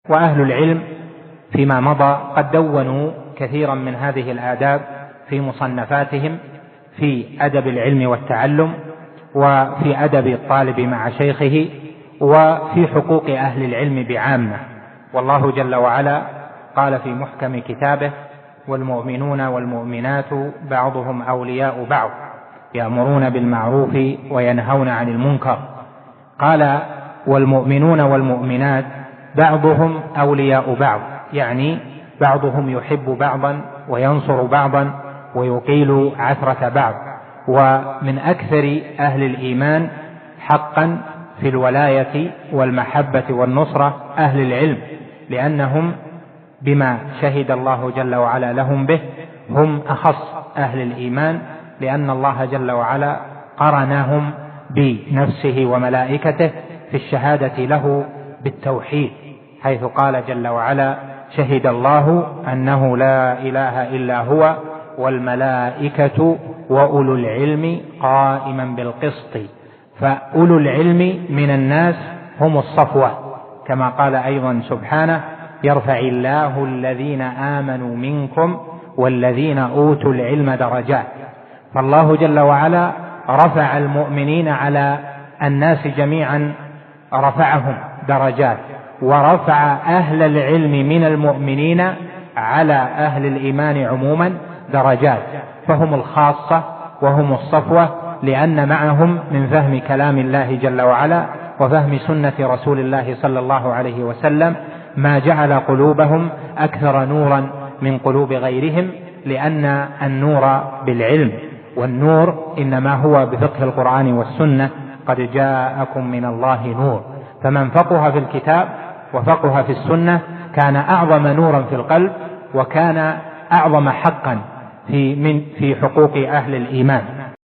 وأهل العلم فيما مضى قد دونوا كثيرا من هذه الآداب في مصنفاتهم في أدب العلم والتعلم، وفي أدب الطالب مع شيخه، وفي حقوق أهل العلم بعامة. والله جل وعلا قال في محكم كتابه: والمؤمنون والمؤمنات بعضهم أولياء بعض يأمرون بالمعروف وينهون عن المنكر. قال: والمؤمنون والمؤمنات بعضهم أولياء بعض، يعني بعضهم يحب بعضا وينصر بعضا ويقيل عثرة بعض. ومن أكثر أهل الإيمان حقا في الولاية والمحبة والنصرة أهل العلم، لأنهم بما شهد الله جل وعلا لهم به هم أخص أهل الإيمان، لأن الله جل وعلا قرنهم بنفسه وملائكته في الشهادة له بالتوحيد، حيث قال جل وعلا: شهد الله أنه لا إله إلا هو والملائكة وأولو العلم قائما بالقسط. فأولو العلم من الناس هم الصفوة، كما قال أيضا سبحانه: يرفع الله الذين آمنوا منكم والذين أوتوا العلم درجات. فالله جل وعلا رفع المؤمنين على الناس جميعا، رفعهم درجات، ورفع أهل العلم من المؤمنين على أهل الإيمان عموما درجات، فهم الخاصة وهم الصفوة، لأن معهم من فهم كلام الله جل وعلا وفهم سنة رسول الله صلى الله عليه وسلم ما جعل قلوبهم أكثر نورا من قلوب غيرهم، لأن النور بالعلم، والنور إنما هو بفقه القرآن والسنة: قد جاءكم من الله نور. فمن فقه في الكتاب وفقه في السنة كان أعظم نورا في القلب، وكان أعظم حقا في حقوق أهل الإيمان.